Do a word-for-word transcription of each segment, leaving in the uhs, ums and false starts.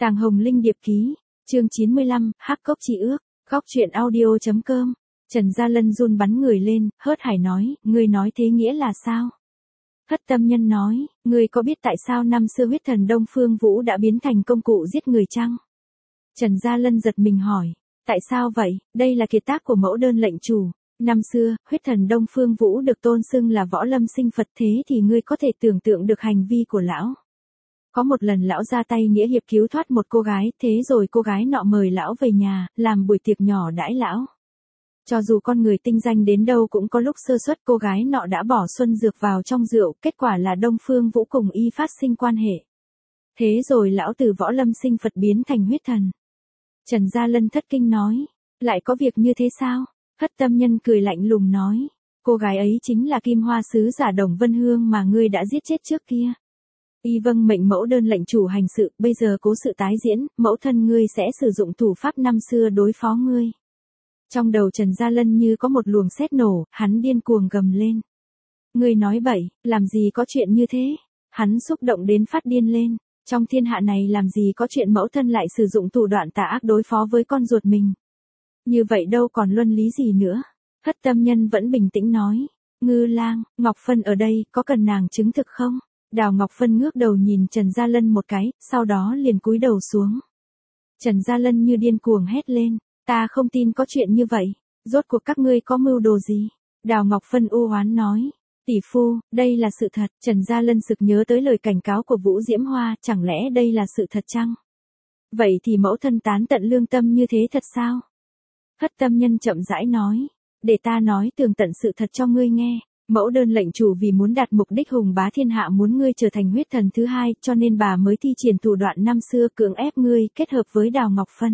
Tàng Hồng Linh điệp ký, chương chín mươi lăm, Hắc Cốc Chi Ước, góc truyện audio.com. Trần Gia Lân run bắn người lên, hớt hải nói, ngươi nói thế nghĩa là sao? Hất Tâm Nhân nói, ngươi có biết tại sao năm xưa huyết thần Đông Phương Vũ đã biến thành công cụ giết người chăng? Trần Gia Lân giật mình hỏi, tại sao vậy, đây là kiệt tác của mẫu đơn lệnh chủ. Năm xưa, huyết thần Đông Phương Vũ được tôn xưng là võ lâm sinh Phật, thế thì ngươi có thể tưởng tượng được hành vi của lão. Có một lần lão ra tay nghĩa hiệp cứu thoát một cô gái, thế rồi cô gái nọ mời lão về nhà, làm buổi tiệc nhỏ đãi lão. Cho dù con người tinh danh đến đâu cũng có lúc sơ suất, cô gái nọ đã bỏ xuân dược vào trong rượu, kết quả là Đông Phương Vũ cùng y phát sinh quan hệ. Thế rồi lão từ võ lâm sinh Phật biến thành huyết thần. Trần Gia Lân thất kinh nói, lại có việc như thế sao? Hất Tâm Nhân cười lạnh lùng nói, cô gái ấy chính là Kim Hoa sứ giả Đồng Vân Hương mà ngươi đã giết chết trước kia. Y vâng mệnh mẫu đơn lệnh chủ hành sự, bây giờ cố sự tái diễn, mẫu thân ngươi sẽ sử dụng thủ pháp năm xưa đối phó ngươi. Trong đầu Trần Gia Lân như có một luồng sét nổ, hắn điên cuồng gầm lên. Ngươi nói bậy, làm gì có chuyện như thế? Hắn xúc động đến phát điên lên, trong thiên hạ này làm gì có chuyện mẫu thân lại sử dụng thủ đoạn tà ác đối phó với con ruột mình. Như vậy đâu còn luân lý gì nữa. Hất Tâm Nhân vẫn bình tĩnh nói, Ngư Lang, Ngọc Phân ở đây, có cần nàng chứng thực không? Đào Ngọc Phân ngước đầu nhìn Trần Gia Lân một cái, sau đó liền cúi đầu xuống. Trần Gia Lân như điên cuồng hét lên, ta không tin có chuyện như vậy, rốt cuộc các ngươi có mưu đồ gì? Đào Ngọc Phân u oán nói, tỷ phu, đây là sự thật. Trần Gia Lân sực nhớ tới lời cảnh cáo của Vũ Diễm Hoa, chẳng lẽ đây là sự thật chăng? Vậy thì mẫu thân tán tận lương tâm như thế thật sao? Hất Tâm Nhân chậm rãi nói, để ta nói tường tận sự thật cho ngươi nghe. Mẫu đơn lệnh chủ vì muốn đạt mục đích hùng bá thiên hạ, muốn ngươi trở thành huyết thần thứ hai, cho nên bà mới thi triển thủ đoạn năm xưa cưỡng ép ngươi kết hợp với Đào Ngọc Phân.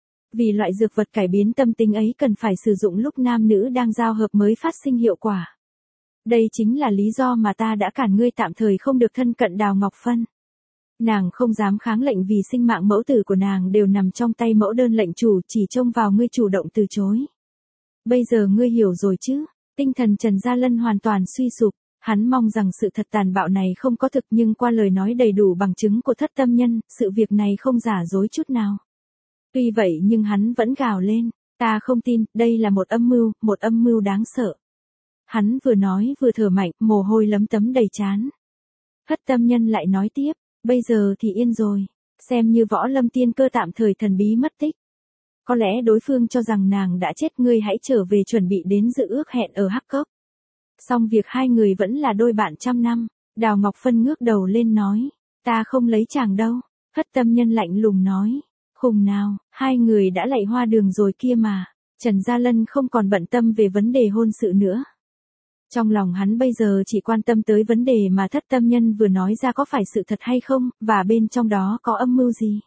Vì loại dược vật cải biến tâm tính ấy cần phải sử dụng lúc nam nữ đang giao hợp mới phát sinh hiệu quả. Đây chính là lý do mà ta đã cản ngươi tạm thời không được thân cận Đào Ngọc Phân. Nàng không dám kháng lệnh vì sinh mạng mẫu tử của nàng đều nằm trong tay mẫu đơn lệnh chủ, chỉ trông vào ngươi chủ động từ chối. Bây giờ ngươi hiểu rồi chứ? Tinh thần Trần Gia Lân hoàn toàn suy sụp, hắn mong rằng sự thật tàn bạo này không có thực, nhưng qua lời nói đầy đủ bằng chứng của Thất Tâm Nhân, sự việc này không giả dối chút nào. Tuy vậy nhưng hắn vẫn gào lên, ta không tin, đây là một âm mưu, một âm mưu đáng sợ. Hắn vừa nói vừa thở mạnh, mồ hôi lấm tấm đầy trán. Thất Tâm Nhân lại nói tiếp, bây giờ thì yên rồi, xem như võ lâm tiên cơ tạm thời thần bí mất tích. Có lẽ đối phương cho rằng nàng đã chết, ngươi hãy trở về chuẩn bị đến dự ước hẹn ở Hắc Cốc. Xong việc hai người vẫn là đôi bạn trăm năm. Đào Ngọc Phân ngước đầu lên nói, ta không lấy chàng đâu. Hất Tâm Nhân lạnh lùng nói, khùng nào, hai người đã lạy hoa đường rồi kia mà. Trần Gia Lân không còn bận tâm về vấn đề hôn sự nữa. Trong lòng hắn bây giờ chỉ quan tâm tới vấn đề mà Thất Tâm Nhân vừa nói ra có phải sự thật hay không, và bên trong đó có âm mưu gì.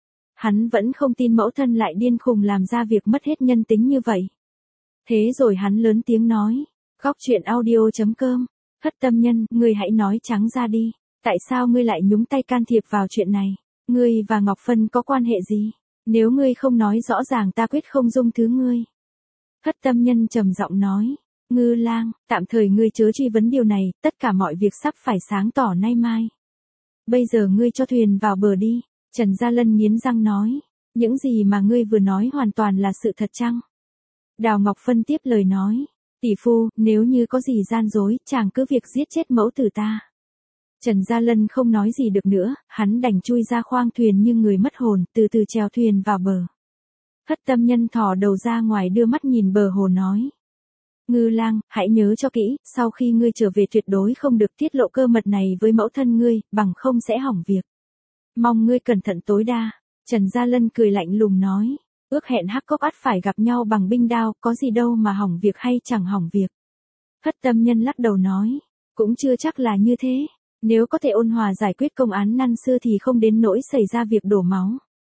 Hắn vẫn không tin mẫu thân lại điên khùng làm ra việc mất hết nhân tính như vậy. Thế rồi hắn lớn tiếng nói, góc truyện audio.com, Hất Tâm Nhân, ngươi hãy nói trắng ra đi, tại sao ngươi lại nhúng tay can thiệp vào chuyện này? Ngươi và Ngọc Phân có quan hệ gì? Nếu ngươi không nói rõ ràng ta quyết không dung thứ ngươi. Hất Tâm Nhân trầm giọng nói, Ngư Lang, tạm thời ngươi chớ truy vấn điều này, tất cả mọi việc sắp phải sáng tỏ nay mai. Bây giờ ngươi cho thuyền vào bờ đi. Trần Gia Lân nghiến răng nói, những gì mà ngươi vừa nói hoàn toàn là sự thật chăng? Đào Ngọc Phân tiếp lời nói, tỷ phu, nếu như có gì gian dối, chàng cứ việc giết chết mẫu tử ta. Trần Gia Lân không nói gì được nữa, hắn đành chui ra khoang thuyền như người mất hồn, từ từ chèo thuyền vào bờ. Hất Tâm Nhân thò đầu ra ngoài đưa mắt nhìn bờ hồ nói, Ngư Lang, hãy nhớ cho kỹ, sau khi ngươi trở về tuyệt đối không được tiết lộ cơ mật này với mẫu thân ngươi, bằng không sẽ hỏng việc. Mong ngươi cẩn thận tối đa. Trần Gia Lân cười lạnh lùng nói, ước hẹn Hắc Cốc ắt phải gặp nhau bằng binh đao, có gì đâu mà hỏng việc hay chẳng hỏng việc. Hất Tâm Nhân lắc đầu nói, cũng chưa chắc là như thế, nếu có thể ôn hòa giải quyết công án năm xưa thì không đến nỗi xảy ra việc đổ máu.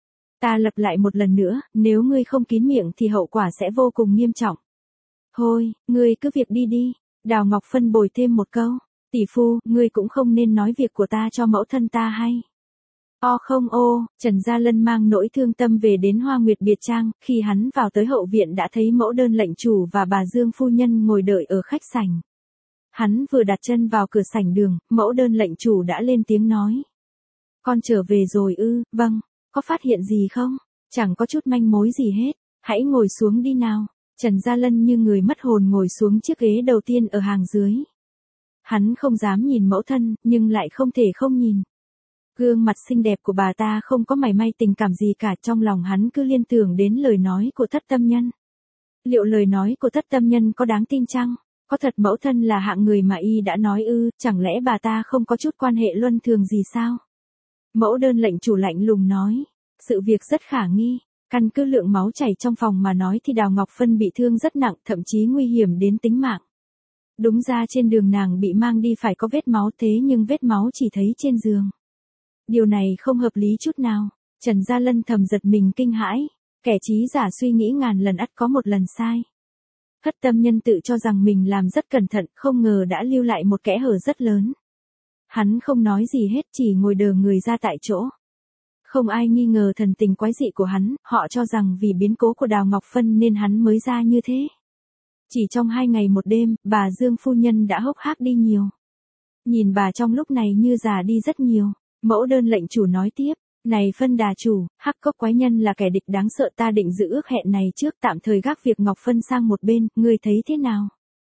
Ta lặp lại một lần nữa, nếu ngươi không kín miệng thì hậu quả sẽ vô cùng nghiêm trọng. Thôi, ngươi cứ việc đi đi. Đào Ngọc Phân bồi thêm một câu, tỷ phu, ngươi cũng không nên nói việc của ta cho mẫu thân ta hay. O không ô, Trần Gia Lân mang nỗi thương tâm về đến Hoa Nguyệt Biệt Trang, khi hắn vào tới hậu viện đã thấy mẫu đơn lệnh chủ và bà Dương phu nhân ngồi đợi ở khách sảnh. Hắn vừa đặt chân vào cửa sảnh đường, mẫu đơn lệnh chủ đã lên tiếng nói. Con trở về rồi ư, vâng. Có phát hiện gì không? Chẳng có chút manh mối gì hết. Hãy ngồi xuống đi nào. Trần Gia Lân như người mất hồn ngồi xuống chiếc ghế đầu tiên ở hàng dưới. Hắn không dám nhìn mẫu thân, nhưng lại không thể không nhìn. Gương mặt xinh đẹp của bà ta không có mảy may tình cảm gì cả, trong lòng hắn cứ liên tưởng đến lời nói của Thất Tâm Nhân. Liệu lời nói của Thất Tâm Nhân có đáng tin chăng? Có thật mẫu thân là hạng người mà y đã nói ư, chẳng lẽ bà ta không có chút quan hệ luân thường gì sao? Mẫu đơn lệnh chủ lạnh lùng nói, sự việc rất khả nghi, căn cứ lượng máu chảy trong phòng mà nói thì Đào Ngọc Phân bị thương rất nặng, thậm chí nguy hiểm đến tính mạng. Đúng ra trên đường nàng bị mang đi phải có vết máu, thế nhưng vết máu chỉ thấy trên giường. Điều này không hợp lý chút nào. Trần Gia Lân thầm giật mình kinh hãi, kẻ trí giả suy nghĩ ngàn lần ắt có một lần sai. Thất Tâm Nhân tự cho rằng mình làm rất cẩn thận, không ngờ đã lưu lại một kẽ hở rất lớn. Hắn không nói gì hết, chỉ ngồi đờ người ra tại chỗ. Không ai nghi ngờ thần tình quái dị của hắn, họ cho rằng vì biến cố của Đào Ngọc Phân nên hắn mới ra như thế. Chỉ trong hai ngày một đêm, bà Dương phu nhân đã hốc hác đi nhiều. Nhìn bà trong lúc này như già đi rất nhiều. Mẫu đơn lệnh chủ nói tiếp, này Phân đà chủ, Hắc Cốc quái nhân là kẻ địch đáng sợ, ta định giữ ước hẹn này trước, tạm thời gác việc Ngọc Phân sang một bên, ngươi thấy thế nào?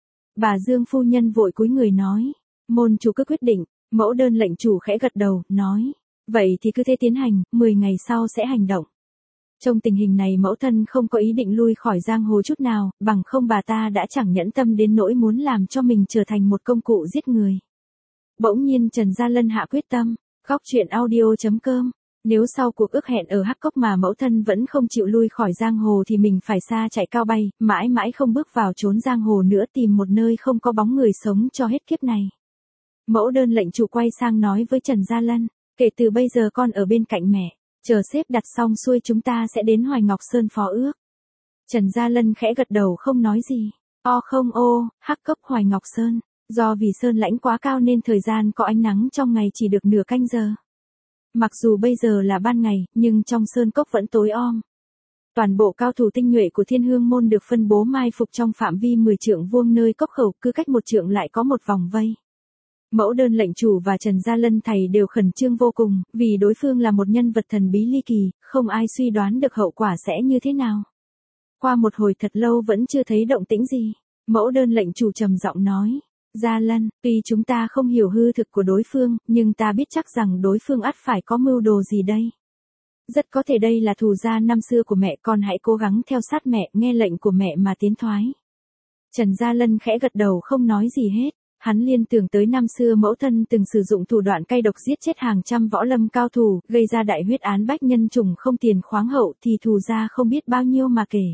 Bà Dương phu nhân vội cúi người nói, môn chủ cứ quyết định. Mẫu đơn lệnh chủ khẽ gật đầu, nói, vậy thì cứ thế tiến hành, mười ngày sau sẽ hành động. Trong tình hình này mẫu thân không có ý định lui khỏi giang hồ chút nào, bằng không bà ta đã chẳng nhẫn tâm đến nỗi muốn làm cho mình trở thành một công cụ giết người. Bỗng nhiên Trần Gia Lân hạ quyết tâm, góc truyện audio chấm com. Nếu sau cuộc ước hẹn ở Hắc Cốc mà mẫu thân vẫn không chịu lui khỏi giang hồ thì mình phải xa chạy cao bay, mãi mãi không bước vào chốn giang hồ nữa, tìm một nơi không có bóng người sống cho hết kiếp này. Mẫu đơn lệnh chủ quay sang nói với Trần Gia Lân, kể từ bây giờ con ở bên cạnh mẹ, chờ xếp đặt xong xuôi chúng ta sẽ đến Hoài Ngọc Sơn phó ước. Trần Gia Lân khẽ gật đầu không nói gì. O không ô, Hắc Cốc Hoài Ngọc Sơn, do vì sơn lãnh quá cao nên thời gian có ánh nắng trong ngày chỉ được nửa canh giờ. Mặc dù bây giờ là ban ngày, nhưng trong sơn cốc vẫn tối om. Toàn bộ cao thủ tinh nhuệ của Thiên Hương môn được phân bố mai phục trong phạm vi mười trượng vuông nơi cốc khẩu, cứ cách một trượng lại có một vòng vây. Mẫu đơn lệnh chủ và Trần Gia Lân thầy đều khẩn trương vô cùng, vì đối phương là một nhân vật thần bí ly kỳ, không ai suy đoán được hậu quả sẽ như thế nào. Qua một hồi thật lâu vẫn chưa thấy động tĩnh gì, mẫu đơn lệnh chủ trầm giọng nói, Gia Lân, tuy chúng ta không hiểu hư thực của đối phương, nhưng ta biết chắc rằng đối phương ắt phải có mưu đồ gì đây. Rất có thể đây là thù gia năm xưa của mẹ, con hãy cố gắng theo sát mẹ, nghe lệnh của mẹ mà tiến thoái. Trần Gia Lân khẽ gật đầu không nói gì hết. Hắn liên tưởng tới năm xưa mẫu thân từng sử dụng thủ đoạn cay độc giết chết hàng trăm võ lâm cao thủ, gây ra đại huyết án bách nhân trùng không tiền khoáng hậu, thì thù gia không biết bao nhiêu mà kể.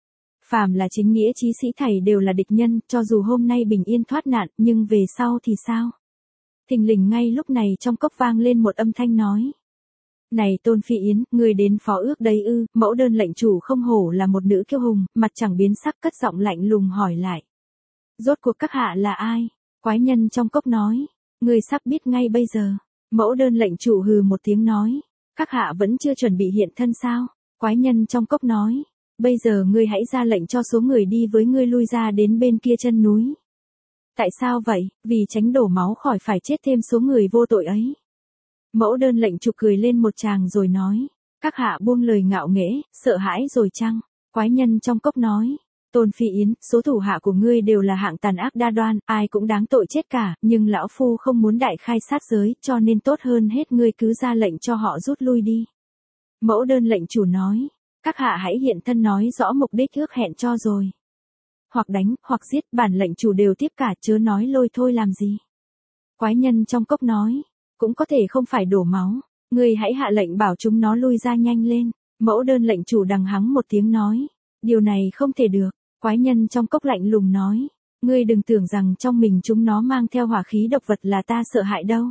Phàm là chính nghĩa chí sĩ thầy đều là địch nhân, cho dù hôm nay bình yên thoát nạn, nhưng về sau thì sao? Thình lình ngay lúc này trong cốc vang lên một âm thanh nói. Này Tôn Phi Yến, người đến phó ước đấy ư? Mẫu đơn lệnh chủ không hổ là một nữ kiêu hùng, mặt chẳng biến sắc cất giọng lạnh lùng hỏi lại. Rốt cuộc các hạ là ai? Quái nhân trong cốc nói, người sắp biết ngay bây giờ. Mẫu đơn lệnh chủ hừ một tiếng nói, các hạ vẫn chưa chuẩn bị hiện thân sao? Quái nhân trong cốc nói, bây giờ ngươi hãy ra lệnh cho số người đi với ngươi lui ra đến bên kia chân núi. Tại sao vậy? Vì tránh đổ máu khỏi phải chết thêm số người vô tội ấy. Mẫu đơn lệnh chủ cười lên một tràng rồi nói, các hạ buông lời ngạo nghễ, sợ hãi rồi chăng? Quái nhân trong cốc nói, Tôn Phi Yến, số thủ hạ của ngươi đều là hạng tàn ác đa đoan, ai cũng đáng tội chết cả, nhưng lão phu không muốn đại khai sát giới, cho nên tốt hơn hết ngươi cứ ra lệnh cho họ rút lui đi. Mẫu đơn lệnh chủ nói, các hạ hãy hiện thân nói rõ mục đích ước hẹn cho rồi. Hoặc đánh, hoặc giết, bản lệnh chủ đều tiếp cả, chớ nói lôi thôi làm gì. Quái nhân trong cốc nói, cũng có thể không phải đổ máu, ngươi hãy hạ lệnh bảo chúng nó lui ra nhanh lên. Mẫu đơn lệnh chủ đằng hắng một tiếng nói, điều này không thể được. Quái nhân trong cốc lạnh lùng nói, ngươi đừng tưởng rằng trong mình chúng nó mang theo hỏa khí độc vật là ta sợ hãi đâu.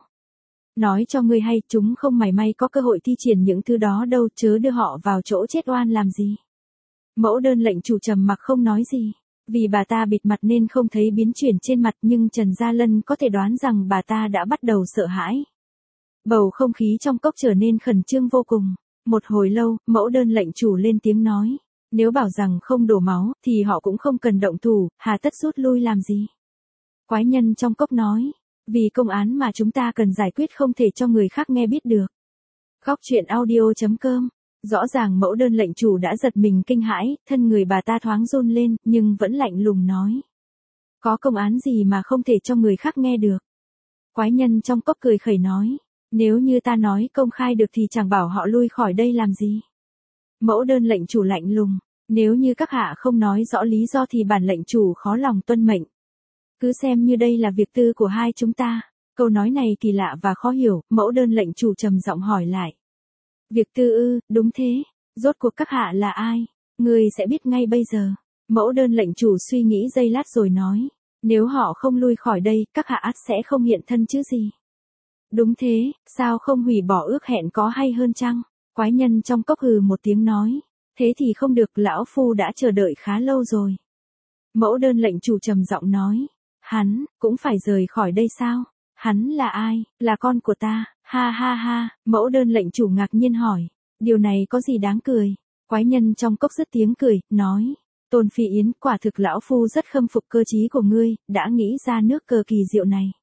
Nói cho ngươi hay, chúng không mảy may có cơ hội thi triển những thứ đó đâu, chớ đưa họ vào chỗ chết oan làm gì. Mẫu đơn lệnh chủ trầm mặc không nói gì, vì bà ta bịt mặt nên không thấy biến chuyển trên mặt, nhưng Trần Gia Lân có thể đoán rằng bà ta đã bắt đầu sợ hãi. Bầu không khí trong cốc trở nên khẩn trương vô cùng. Một hồi lâu, mẫu đơn lệnh chủ lên tiếng nói. Nếu bảo rằng không đổ máu, thì họ cũng không cần động thủ, hà tất rút lui làm gì. Quái nhân trong cốc nói, vì công án mà chúng ta cần giải quyết không thể cho người khác nghe biết được. Góc truyện audio chấm com Rõ ràng mẫu đơn lệnh chủ đã giật mình kinh hãi, thân người bà ta thoáng run lên, nhưng vẫn lạnh lùng nói. Có công án gì mà không thể cho người khác nghe được? Quái nhân trong cốc cười khẩy nói. Nếu như ta nói công khai được thì chẳng bảo họ lui khỏi đây làm gì. Mẫu đơn lệnh chủ lạnh lùng. Nếu như các hạ không nói rõ lý do thì bản lệnh chủ khó lòng tuân mệnh. Cứ xem như đây là việc tư của hai chúng ta. Câu nói này kỳ lạ và khó hiểu, mẫu đơn lệnh chủ trầm giọng hỏi lại. Việc tư ư, đúng thế. Rốt cuộc các hạ là ai? Người sẽ biết ngay bây giờ. Mẫu đơn lệnh chủ suy nghĩ giây lát rồi nói. Nếu họ không lui khỏi đây, các hạ ắt sẽ không hiện thân chứ gì. Đúng thế, sao không hủy bỏ ước hẹn có hay hơn chăng? Quái nhân trong cốc hừ một tiếng nói. Thế thì không được, lão phu đã chờ đợi khá lâu rồi. Mẫu đơn lệnh chủ trầm giọng nói. Hắn, cũng phải rời khỏi đây sao? Hắn là ai? Là con của ta. Ha ha ha, mẫu đơn lệnh chủ ngạc nhiên hỏi. Điều này có gì đáng cười? Quái nhân trong cốc dứt tiếng cười, nói. Tôn Phi Yến, quả thực lão phu rất khâm phục cơ trí của ngươi, đã nghĩ ra nước cờ kỳ diệu này.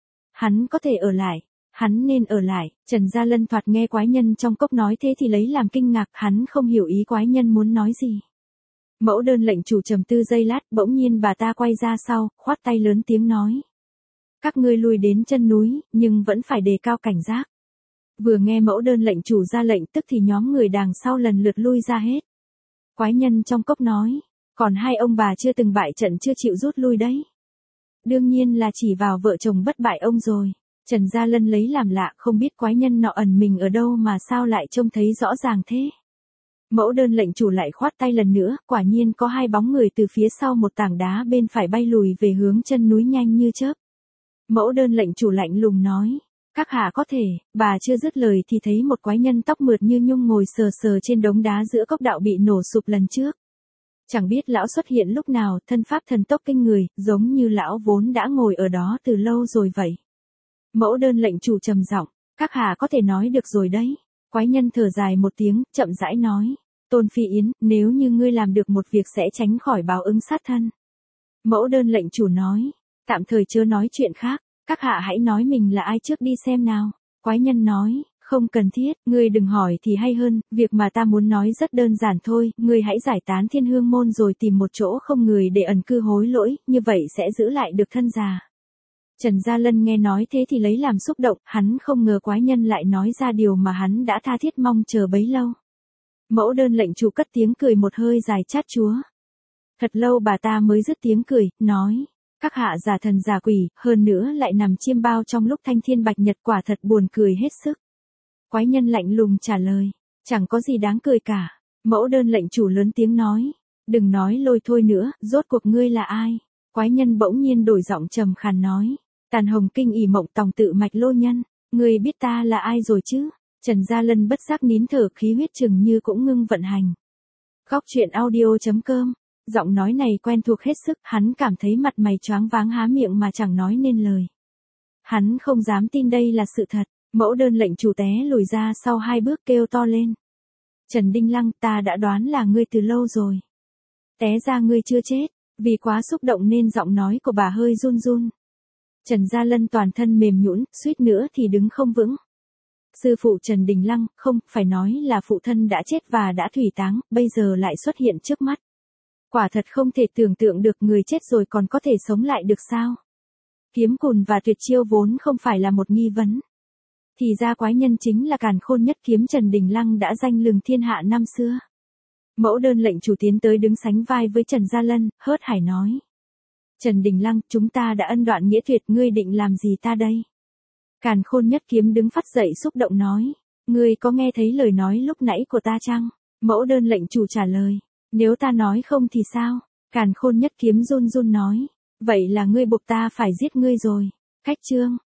Hắn có thể ở lại. Hắn nên ở lại. Trần Gia Lân thoạt nghe quái nhân trong cốc nói thế thì lấy làm kinh ngạc, hắn không hiểu ý quái nhân muốn nói gì. Mẫu đơn lệnh chủ trầm tư giây lát, bỗng nhiên bà ta quay ra sau, khoát tay lớn tiếng nói. Các ngươi lui đến chân núi, nhưng vẫn phải đề cao cảnh giác. Vừa nghe mẫu đơn lệnh chủ ra lệnh tức thì nhóm người đằng sau lần lượt lui ra hết. Quái nhân trong cốc nói, còn hai ông bà chưa từng bại trận chưa chịu rút lui đấy. Đương nhiên là chỉ vào vợ chồng bất bại ông rồi. Trần Gia Lân lấy làm lạ, không biết quái nhân nọ ẩn mình ở đâu mà sao lại trông thấy rõ ràng thế. Mẫu đơn lệnh chủ lại khoát tay lần nữa, quả nhiên có hai bóng người từ phía sau một tảng đá bên phải bay lùi về hướng chân núi nhanh như chớp. Mẫu đơn lệnh chủ lạnh lùng nói, các hạ có thể, bà chưa dứt lời thì thấy một quái nhân tóc mượt như nhung ngồi sờ sờ trên đống đá giữa cốc đạo bị nổ sụp lần trước. Chẳng biết lão xuất hiện lúc nào, thân pháp thần tốc kinh người, giống như lão vốn đã ngồi ở đó từ lâu rồi vậy. Mẫu đơn lệnh chủ trầm giọng, các hạ có thể nói được rồi đấy. Quái nhân thở dài một tiếng, chậm rãi nói, Tôn Phi Yến, nếu như ngươi làm được một việc sẽ tránh khỏi báo ứng sát thân. Mẫu đơn lệnh chủ nói, tạm thời chưa nói chuyện khác, các hạ hãy nói mình là ai trước đi xem nào. Quái nhân nói, không cần thiết, ngươi đừng hỏi thì hay hơn, việc mà ta muốn nói rất đơn giản thôi, ngươi hãy giải tán Thiên Hương môn rồi tìm một chỗ không người để ẩn cư hối lỗi, như vậy sẽ giữ lại được thân già. Trần Gia Lân nghe nói thế thì lấy làm xúc động, hắn không ngờ quái nhân lại nói ra điều mà hắn đã tha thiết mong chờ bấy lâu. Mẫu đơn lệnh chủ cất tiếng cười một hơi dài chát chúa. Thật lâu bà ta mới dứt tiếng cười, nói, các hạ giả thần giả quỷ, hơn nữa lại nằm chiêm bao trong lúc thanh thiên bạch nhật, quả thật buồn cười hết sức. Quái nhân lạnh lùng trả lời, chẳng có gì đáng cười cả. Mẫu đơn lệnh chủ lớn tiếng nói, đừng nói lôi thôi nữa, rốt cuộc ngươi là ai? Quái nhân bỗng nhiên đổi giọng trầm khàn nói, Tàn Hồng Kinh ỷ mộng tòng tự mạch lô nhân, ngươi biết ta là ai rồi chứ? Trần Gia Lân bất giác nín thở, khí huyết chừng như cũng ngưng vận hành. Góc truyện audio chấm com, giọng nói này quen thuộc hết sức, hắn cảm thấy mặt mày choáng váng há miệng mà chẳng nói nên lời. Hắn không dám tin đây là sự thật, mẫu đơn lệnh chủ té lùi ra sau hai bước kêu to lên. Trần Đinh Lăng, ta đã đoán là ngươi từ lâu rồi. Té ra ngươi chưa chết, vì quá xúc động nên giọng nói của bà hơi run run. Trần Gia Lân toàn thân mềm nhũn, suýt nữa thì đứng không vững. Sư phụ Trần Đình Lăng, không, phải nói là phụ thân đã chết và đã thủy táng, bây giờ lại xuất hiện trước mắt. Quả thật không thể tưởng tượng được người chết rồi còn có thể sống lại được sao. Kiếm cùn và tuyệt chiêu vốn không phải là một nghi vấn. Thì ra quái nhân chính là càn khôn nhất kiếm Trần Đình Lăng đã danh lừng thiên hạ năm xưa. Mẫu đơn lệnh chủ tiến tới đứng sánh vai với Trần Gia Lân, hớt hải nói. Trần Đình Lăng, chúng ta đã ân đoạn nghĩa tuyệt, ngươi định làm gì ta đây? Càn khôn nhất kiếm đứng phát dậy xúc động nói. Ngươi có nghe thấy lời nói lúc nãy của ta chăng? Mẫu đơn lệnh chủ trả lời. Nếu ta nói không thì sao? Càn khôn nhất kiếm run run nói. Vậy là ngươi buộc ta phải giết ngươi rồi. Khách chương.